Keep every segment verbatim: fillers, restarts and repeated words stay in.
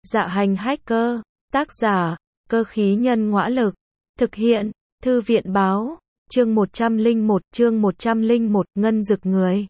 Dạ hành hacker, tác giả, cơ khí nhân ngõa lực, thực hiện, thư viện báo, chương một trăm lẻ một, chương một trăm lẻ một, ngân dực người.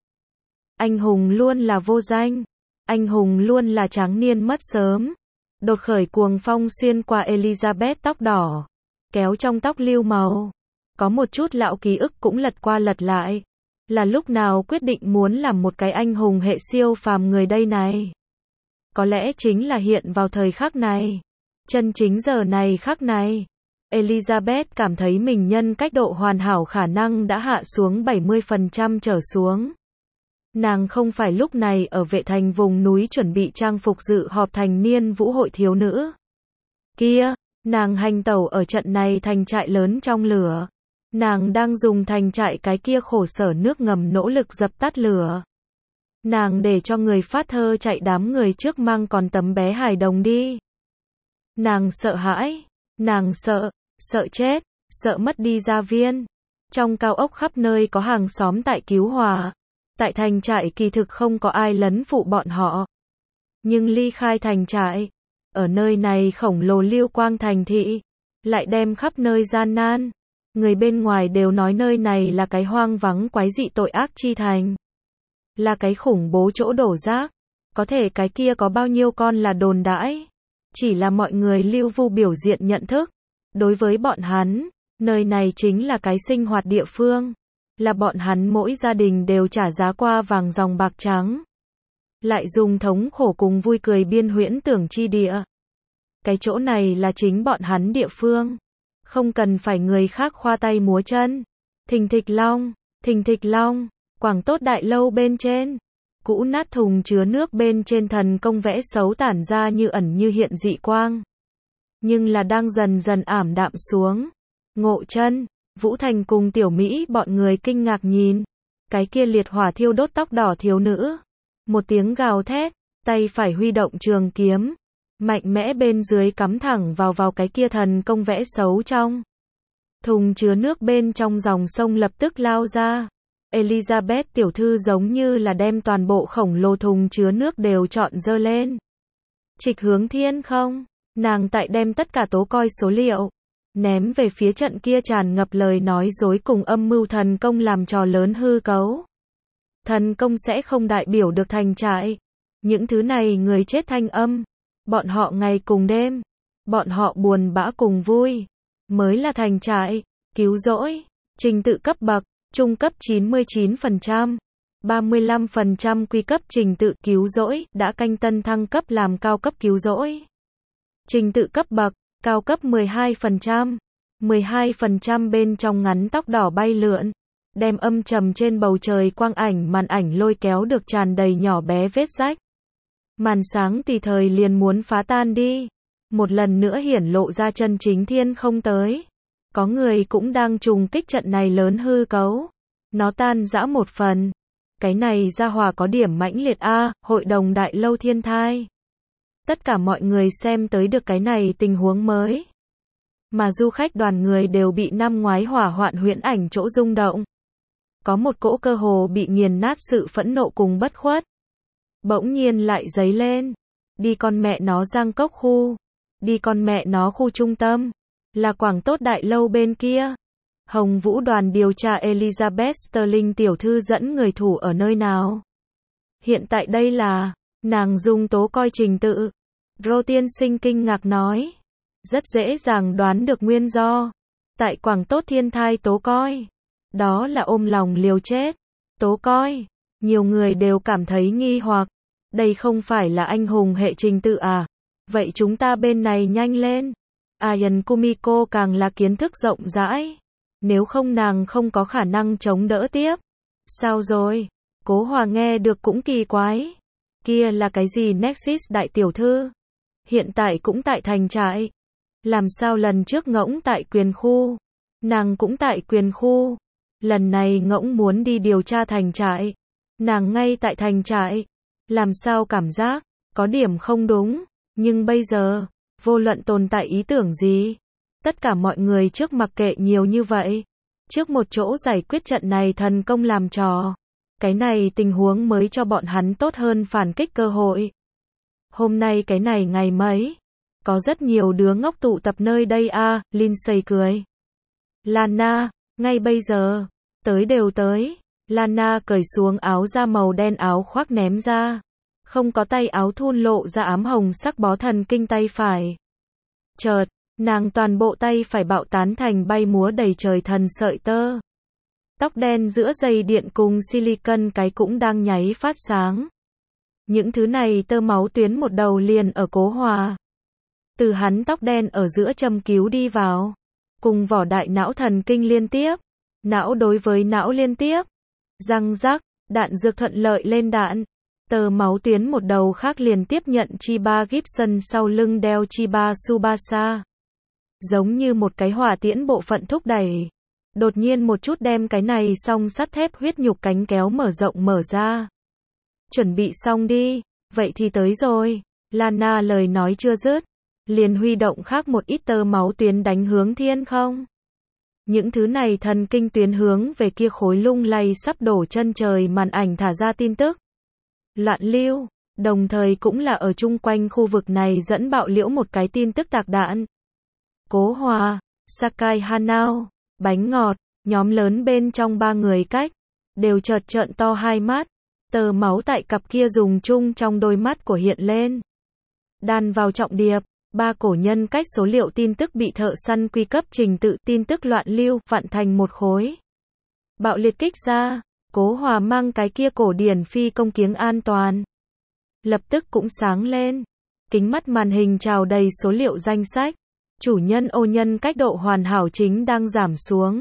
Anh hùng luôn là vô danh, anh hùng luôn là tráng niên mất sớm. Đột khởi cuồng phong xuyên qua Elizabeth tóc đỏ, kéo trong tóc lưu màu. Có một chút lão ký ức cũng lật qua lật lại. Là lúc nào quyết định muốn làm một cái anh hùng hệ siêu phàm người đây này? Có lẽ chính là hiện vào thời khắc này. Chân chính giờ này khắc này. Elizabeth cảm thấy mình nhân cách độ hoàn hảo khả năng đã hạ xuống bảy mươi phần trăm trở xuống. Nàng không phải lúc này ở vệ thành vùng núi chuẩn bị trang phục dự họp thành niên vũ hội thiếu nữ. Kia, nàng hành tẩu ở trận này thành trại lớn trong lửa. Nàng đang dùng thành trại cái kia khổ sở nước ngầm nỗ lực dập tắt lửa. Nàng để cho người phát thơ chạy đám người trước mang còn tấm bé hài đồng đi. Nàng sợ hãi, nàng sợ, sợ chết, sợ mất đi gia viên. Trong cao ốc khắp nơi có hàng xóm tại cứu hỏa. Tại thành trại kỳ thực không có ai lấn phụ bọn họ. Nhưng ly khai thành trại, ở nơi này khổng lồ lưu quang thành thị, lại đem khắp nơi gian nan. Người bên ngoài đều nói nơi này là cái hoang vắng quái dị tội ác chi thành. Là cái khủng bố chỗ đổ rác. Có thể cái kia có bao nhiêu con là đồn đãi. Chỉ là mọi người lưu vu biểu diện nhận thức. Đối với bọn hắn, nơi này chính là cái sinh hoạt địa phương. Là bọn hắn mỗi gia đình đều trả giá qua vàng dòng bạc trắng. Lại dùng thống khổ cùng vui cười biên huyễn tưởng chi địa. Cái chỗ này là chính bọn hắn địa phương. Không cần phải người khác khoa tay múa chân. Thình thịch long, thình thịch long, Quảng Tốt đại lâu bên trên. Cũ nát thùng chứa nước bên trên thần công vẽ xấu tản ra như ẩn như hiện dị quang. Nhưng là đang dần dần ảm đạm xuống. Ngộ Chân, Vũ Thành cùng Tiểu Mỹ bọn người kinh ngạc nhìn. Cái kia liệt hỏa thiêu đốt tóc đỏ thiếu nữ. Một tiếng gào thét, tay phải huy động trường kiếm. Mạnh mẽ bên dưới cắm thẳng vào vào cái kia thần công vẽ xấu trong. Thùng chứa nước bên trong dòng sông lập tức lao ra. Elizabeth tiểu thư giống như là đem toàn bộ khổng lồ thùng chứa nước đều trọn dơ lên. Trịch hướng thiên không, nàng tại đem tất cả tố coi số liệu. Ném về phía trận kia tràn ngập lời nói dối cùng âm mưu thần công làm trò lớn hư cấu. Thần công sẽ không đại biểu được thành trại. Những thứ này người chết thanh âm. Bọn họ ngày cùng đêm. Bọn họ buồn bã cùng vui. Mới là thành trại. Cứu rỗi. Trình tự cấp bậc. Trung cấp chín mươi chín phần trăm. ba mươi lăm phần trăm quy cấp trình tự cứu rỗi. Đã canh tân thăng cấp làm cao cấp cứu rỗi. Trình tự cấp bậc. Cao cấp mười hai phần trăm. mười hai phần trăm bên trong ngắn tóc đỏ bay lượn. Đem âm trầm trên bầu trời quang ảnh màn ảnh lôi kéo được tràn đầy nhỏ bé vết rách. Màn sáng tùy thời liền muốn phá tan đi. Một lần nữa hiển lộ ra chân chính thiên không tới. Có người cũng đang trùng kích trận này lớn hư cấu. Nó tan rã một phần. Cái này ra hòa có điểm mãnh liệt a, hội đồng đại lâu thiên thai. Tất cả mọi người xem tới được cái này tình huống mới. Mà du khách đoàn người đều bị năm ngoái hỏa hoạn huyễn ảnh chỗ rung động. Có một cỗ cơ hồ bị nghiền nát sự phẫn nộ cùng bất khuất. Bỗng nhiên lại dấy lên. Đi con mẹ nó Giang Cốc khu. Đi con mẹ nó khu trung tâm. Là Quảng Tốt đại lâu bên kia. Hồng Vũ đoàn điều tra Elizabeth Sterling tiểu thư dẫn người thủ ở nơi nào. Hiện tại đây là, nàng dùng tố coi trình tự. Rô tiên sinh kinh ngạc nói. Rất dễ dàng đoán được nguyên do. Tại Quảng Tốt thiên thai tố coi. Đó là ôm lòng liều chết. Tố coi. Nhiều người đều cảm thấy nghi hoặc. Đây không phải là anh hùng hệ trình tự à? Vậy chúng ta bên này nhanh lên. Ayan Kumiko càng là kiến thức rộng rãi. Nếu không nàng không có khả năng chống đỡ tiếp. Sao rồi? Cố Hòa nghe được cũng kỳ quái. Kia là cái gì Nexus đại tiểu thư? Hiện tại cũng tại thành trại. Làm sao lần trước ngỗng tại quyền khu? Nàng cũng tại quyền khu. Lần này ngỗng muốn đi điều tra thành trại. Nàng ngay tại thành trại. Làm sao cảm giác? Có điểm không đúng. Nhưng bây giờ, vô luận tồn tại ý tưởng gì? Tất cả mọi người trước mặc kệ nhiều như vậy. Trước một chỗ giải quyết trận này thần công làm trò. Cái này tình huống mới cho bọn hắn tốt hơn phản kích cơ hội. Hôm nay cái này ngày mấy? Có rất nhiều đứa ngốc tụ tập nơi đây à, Lindsay cười. Lana, ngay bây giờ, tới đều tới. Lana cởi xuống áo da màu đen áo khoác ném ra. Không có tay áo thun lộ ra ám hồng sắc bó thần kinh tay phải. Chợt, nàng toàn bộ tay phải bạo tán thành bay múa đầy trời thần sợi tơ. Tóc đen giữa dây điện cùng silicon cái cũng đang nháy phát sáng. Những thứ này tơ máu tuyến một đầu liền ở Cố Hòa. Từ hắn tóc đen ở giữa châm cứu đi vào. Cùng vỏ đại não thần kinh liên tiếp. Não đối với não liên tiếp. Răng rắc, đạn dược thuận lợi lên đạn. Tờ máu tuyến một đầu khác liền tiếp nhận Chiba Gibson sau lưng đeo Chiba Tsubasa. Giống như một cái hỏa tiễn bộ phận thúc đẩy. Đột nhiên một chút đem cái này song sắt thép huyết nhục cánh kéo mở rộng mở ra. Chuẩn bị xong đi, vậy thì tới rồi. Lana lời nói chưa dứt. Liền huy động khác một ít tơ máu tuyến đánh hướng thiên không. Những thứ này thần kinh tuyến hướng về kia khối lung lay sắp đổ chân trời màn ảnh thả ra tin tức. Loạn lưu, đồng thời cũng là ở chung quanh khu vực này dẫn bạo liễu một cái tin tức tạc đạn. Cố Hòa, Sakai Hanao, bánh ngọt, nhóm lớn bên trong ba người cách, đều chợt trợn to hai mắt, tờ máu tại cặp kia dùng chung trong đôi mắt của hiện lên. Đan vào trọng điệp, ba cổ nhân cách số liệu tin tức bị thợ săn quy cấp trình tự tin tức loạn lưu vặn thành một khối. Bạo liệt kích ra. Cố Hòa mang cái kia cổ điển phi công kiếng an toàn. Lập tức cũng sáng lên. Kính mắt màn hình trào đầy số liệu danh sách. Chủ nhân ô nhân cách độ hoàn hảo chính đang giảm xuống.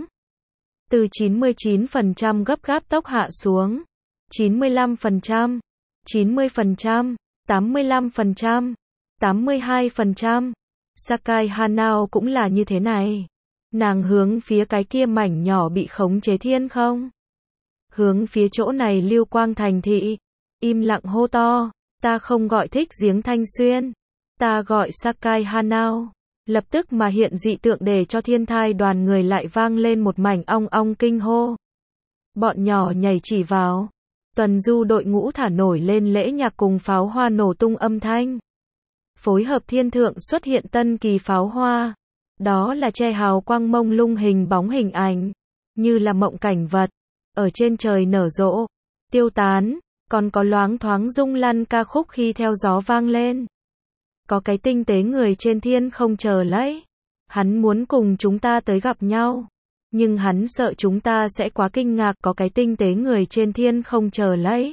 Từ chín mươi chín phần trăm gấp gáp tốc hạ xuống. chín mươi lăm phần trăm, chín mươi phần trăm, tám mươi lăm phần trăm, tám mươi hai phần trăm. Sakai Hanao cũng là như thế này. Nàng hướng phía cái kia mảnh nhỏ bị khống chế thiên không. Hướng phía chỗ này lưu quang thành thị. Im lặng hô to. Ta không gọi thích giếng Thanh Xuyên. Ta gọi Sakai Hanao. Lập tức mà hiện dị tượng để cho thiên thai đoàn người lại vang lên một mảnh ong ong kinh hô. Bọn nhỏ nhảy chỉ vào. Tuần du đội ngũ thả nổi lên lễ nhạc cùng pháo hoa nổ tung âm thanh. Phối hợp thiên thượng xuất hiện tân kỳ pháo hoa. Đó là che hào quang mông lung hình bóng hình ảnh. Như là mộng cảnh vật. Ở trên trời nở rộ, tiêu tán, còn có loáng thoáng rung lăn ca khúc khi theo gió vang lên. Có cái tinh tế người trên thiên không chờ lấy. Hắn muốn cùng chúng ta tới gặp nhau. Nhưng hắn sợ chúng ta sẽ quá kinh ngạc có cái tinh tế người trên thiên không chờ lấy.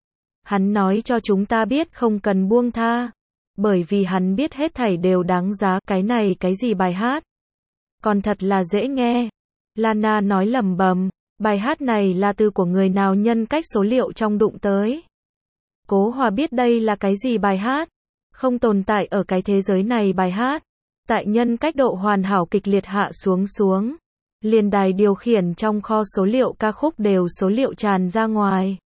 Hắn nói cho chúng ta biết không cần buông tha. Bởi vì hắn biết hết thảy đều đáng giá cái này cái gì bài hát. Còn thật là dễ nghe. Lana nói lẩm bẩm. Bài hát này là từ của người nào nhân cách số liệu trong đụng tới. Cố Hòa biết đây là cái gì bài hát. Không tồn tại ở cái thế giới này bài hát. Tại nhân cách độ hoàn hảo kịch liệt hạ xuống xuống. Liền đài điều khiển trong kho số liệu ca khúc đều số liệu tràn ra ngoài.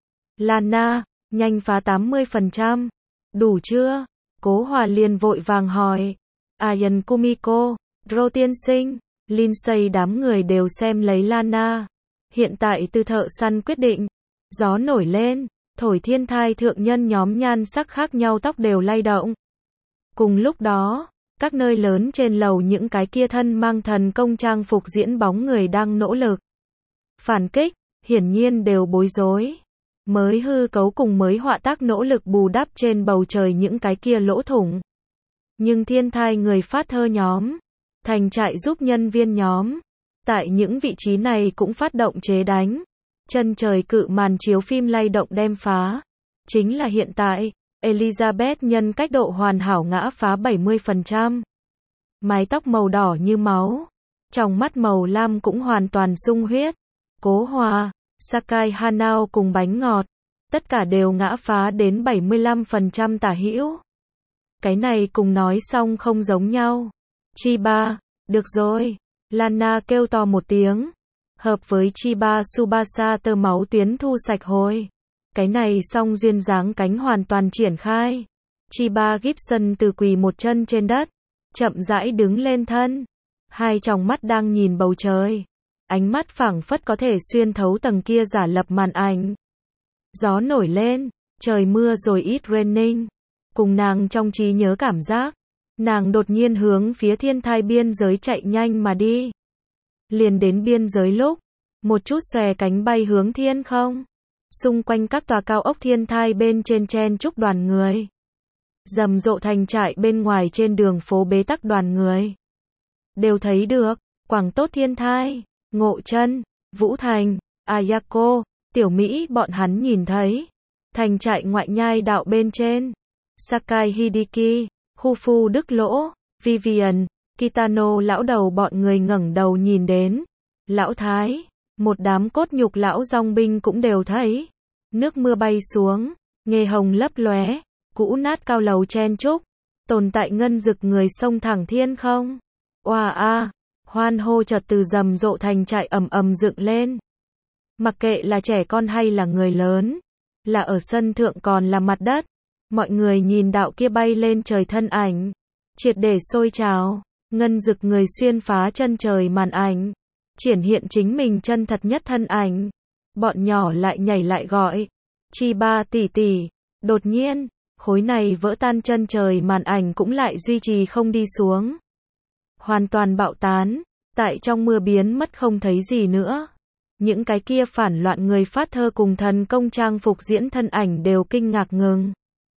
Lana, nhanh phá tám mươi phần trăm. Đủ chưa? Cố Hòa liền vội vàng hỏi. Ayan Kumiko, Ro tiên sinh, Lindsay đám người đều xem lấy Lana. Hiện tại từ thợ săn quyết định. Gió nổi lên, thổi thiên thai thượng nhân nhóm nhan sắc khác nhau tóc đều lay động. Cùng lúc đó, các nơi lớn trên lầu những cái kia thân mang thần công trang phục diễn bóng người đang nỗ lực. Phản kích, hiển nhiên đều bối rối. Mới hư cấu cùng mới họa tác nỗ lực bù đắp trên bầu trời những cái kia lỗ thủng. Nhưng thiên thai người phát thơ nhóm, thành trại giúp nhân viên nhóm. Tại những vị trí này cũng phát động chế đánh. Chân trời cự màn chiếu phim lay động đem phá. Chính là hiện tại, Elizabeth nhân cách độ hoàn hảo ngã phá bảy mươi phần trăm. Mái tóc màu đỏ như máu. Trong mắt màu lam cũng hoàn toàn sung huyết. Cố Hòa, Sakai Hanao cùng bánh ngọt. Tất cả đều ngã phá đến bảy mươi lăm phần trăm tả hữu. Cái này cùng nói xong không giống nhau. Chiba, được rồi. Lana kêu to một tiếng. Hợp với Chiba Tsubasa tơ máu tuyến thu sạch hồi. Cái này xong duyên dáng cánh hoàn toàn triển khai. Chiba Gibson từ quỳ một chân trên đất. Chậm rãi đứng lên thân. Hai tròng mắt đang nhìn bầu trời. Ánh mắt phảng phất có thể xuyên thấu tầng kia giả lập màn ảnh. Gió nổi lên. Trời mưa rồi ít raining. cùng nàng trong trí nhớ cảm giác, nàng đột nhiên hướng phía thiên thai biên giới chạy nhanh mà đi. Liền đến biên giới lúc, một chút xòe cánh bay hướng thiên không. Xung quanh các tòa cao ốc thiên thai bên trên chen chúc đoàn người. Rầm rộ thành trại bên ngoài trên đường phố bế tắc đoàn người. Đều thấy được, Quảng Tốt Thiên Thai, Ngộ Chân, Vũ Thành, Ayako, Tiểu Mỹ bọn hắn nhìn thấy. Thành trại ngoại nhai đạo bên trên. Sakai Hideki, Khu Phu Đức Lỗ, Vivian, Kitano lão đầu bọn người ngẩng đầu nhìn đến. Lão Thái, một đám cốt nhục lão dòng binh cũng đều thấy. Nước mưa bay xuống, nghề hồng lấp lóe, cũ nát cao lầu chen chúc, tồn tại ngân rực người sông thẳng thiên không. Oa a, hoan hô chợt từ rầm rộ thành trại ầm ầm dựng lên. Mặc kệ là trẻ con hay là người lớn, là ở sân thượng còn là mặt đất, mọi người nhìn đạo kia bay lên trời thân ảnh, triệt để sôi trào, ngân rực người xuyên phá chân trời màn ảnh, triển hiện chính mình chân thật nhất thân ảnh. Bọn nhỏ lại nhảy lại gọi, Chi Ba tỷ tỷ. Đột nhiên, khối này vỡ tan chân trời màn ảnh cũng lại duy trì không đi xuống. Hoàn toàn bạo tán, tại trong mưa biến mất không thấy gì nữa. Những cái kia phản loạn người phát thơ cùng thần công trang phục diễn thân ảnh đều kinh ngạc ngừng.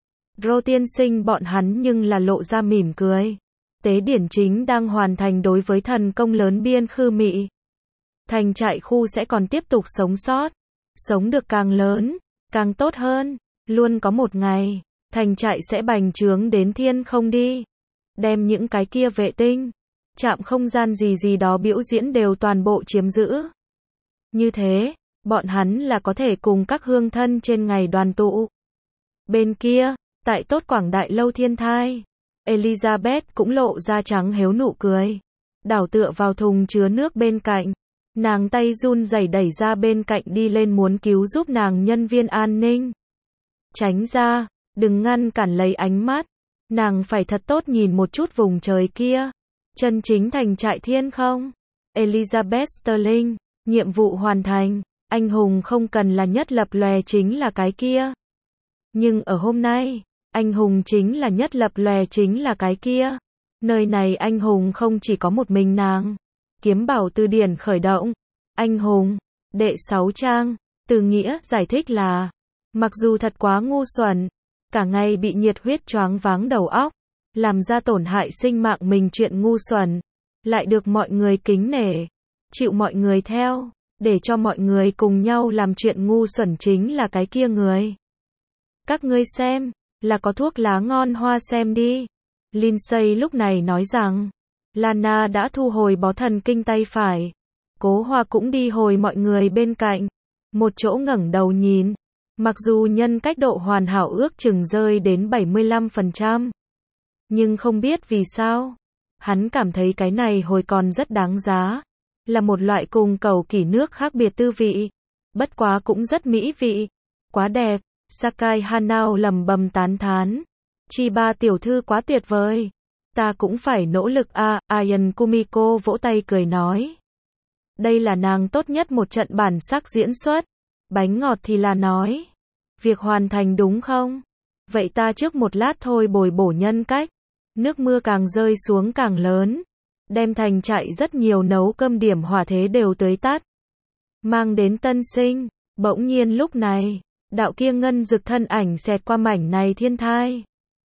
Rô tiên sinh bọn hắn nhưng là lộ ra mỉm cười. Tế điển chính đang hoàn thành đối với thần công lớn biên khư mị. Thành trại khu sẽ còn tiếp tục sống sót. Sống được càng lớn, càng tốt hơn. Luôn có một ngày, thành trại sẽ bành trướng đến thiên không đi. Đem những cái kia vệ tinh, trạm không gian gì gì đó biểu diễn đều toàn bộ chiếm giữ. Như thế, bọn hắn là có thể cùng các hương thân trên ngày đoàn tụ. Bên kia, tại tốt quảng đại lâu thiên thai, Elizabeth cũng lộ ra trắng héo nụ cười. Đảo tựa vào thùng chứa nước bên cạnh. Nàng tay run rẩy đẩy ra bên cạnh đi lên muốn cứu giúp nàng nhân viên an ninh. Tránh ra, đừng ngăn cản lấy ánh mắt. Nàng phải thật tốt nhìn một chút vùng trời kia. Chân chính thành trại thiên không. Elizabeth Sterling, nhiệm vụ hoàn thành. Anh hùng không cần là nhất lập lòe chính là cái kia. Nhưng ở hôm nay, anh hùng chính là nhất lập lòe chính là cái kia. Nơi này anh hùng không chỉ có một mình nàng. Kiếm bảo từ điển khởi động. Anh hùng, đệ sáu trang, từ nghĩa giải thích là, mặc dù thật quá ngu xuẩn, cả ngày bị nhiệt huyết choáng váng đầu óc, làm ra tổn hại sinh mạng mình chuyện ngu xuẩn, lại được mọi người kính nể, chịu mọi người theo, để cho mọi người cùng nhau làm chuyện ngu xuẩn chính là cái kia người. Các ngươi xem, là có thuốc lá ngon hoa xem đi. Lindsay lúc này nói rằng, Lana đã thu hồi bó thần kinh tay phải. Cố Hoa cũng đi hồi mọi người bên cạnh. Một chỗ ngẩng đầu nhìn. Mặc dù nhân cách độ hoàn hảo ước chừng rơi đến bảy mươi lăm phần trăm. Nhưng không biết vì sao. Hắn cảm thấy cái này hồi còn rất đáng giá. Là một loại cùng cầu kỷ nước khác biệt tư vị. Bất quá cũng rất mỹ vị. Quá đẹp. Sakai Hanao lầm bầm tán thán. Chi Ba tiểu thư quá tuyệt vời. Ta cũng phải nỗ lực a. À, Ayan Kumiko vỗ tay cười nói. Đây là nàng tốt nhất một trận bản sắc diễn xuất. Bánh ngọt thì là nói. Việc hoàn thành đúng không? Vậy ta trước một lát thôi bồi bổ nhân cách. Nước mưa càng rơi xuống càng lớn. Đem thành trại rất nhiều nấu cơm điểm hỏa thế đều tưới tắt. Mang đến tân sinh. Bỗng nhiên lúc này, đạo kia ngân rực thân ảnh xẹt qua mảnh này thiên thai.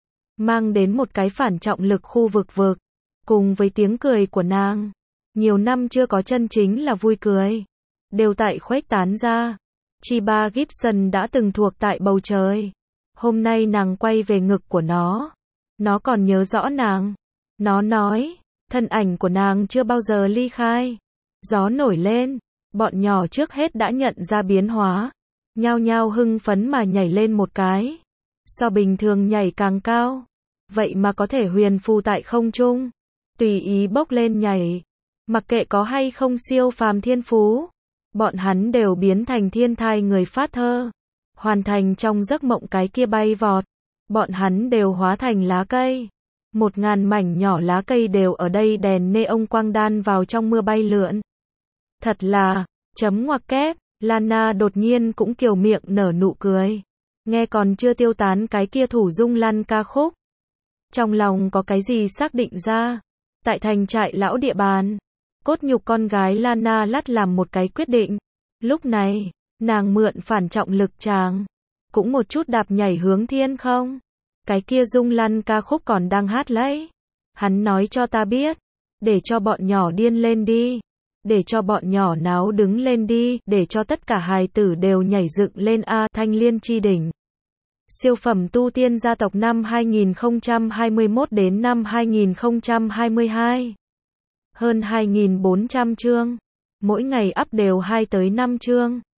Mang đến một cái phản trọng lực khu vực vực. Cùng với tiếng cười của nàng. Nhiều năm chưa có chân chính là vui cười. Đều tại khuếch tán ra. Chi Ba Gibson đã từng thuộc tại bầu trời. Hôm nay nàng quay về ngực của nó. Nó còn nhớ rõ nàng. Nó nói, thân ảnh của nàng chưa bao giờ ly khai. Gió nổi lên. Bọn nhỏ trước hết đã nhận ra biến hóa. Nhao nhao hưng phấn mà nhảy lên một cái. So bình thường nhảy càng cao. Vậy mà có thể huyền phù tại không trung. Tùy ý bốc lên nhảy. Mặc kệ có hay không siêu phàm thiên phú. Bọn hắn đều biến thành thiên thai người phát thơ. Hoàn thành trong giấc mộng cái kia bay vọt. Bọn hắn đều hóa thành lá cây. Một ngàn mảnh nhỏ lá cây đều ở đây đèn neon quang đan vào trong mưa bay lượn. Thật là, chấm ngoặc kép, Lana đột nhiên cũng kiều miệng nở nụ cười. nghe còn chưa tiêu tán cái kia thủ dung lăn ca khúc. Trong lòng có cái gì xác định ra. Tại thành trại lão địa bàn, cốt nhục con gái Lana Lắt làm một cái quyết định. Lúc này, nàng mượn phản trọng lực chàng, cũng một chút đạp nhảy hướng thiên không. Cái kia dung lăn ca khúc còn đang hát lấy. Hắn nói cho ta biết, để cho bọn nhỏ điên lên đi, để cho bọn nhỏ náo đứng lên đi, để cho tất cả hài tử đều nhảy dựng lên a, Thanh Liên chi đỉnh. Siêu phẩm tu tiên gia tộc năm hai nghìn không trăm hai mươi mốt đến năm hai nghìn không trăm hai mươi hai. Hơn hai nghìn bốn trăm chương, mỗi ngày up đều hai tới năm chương.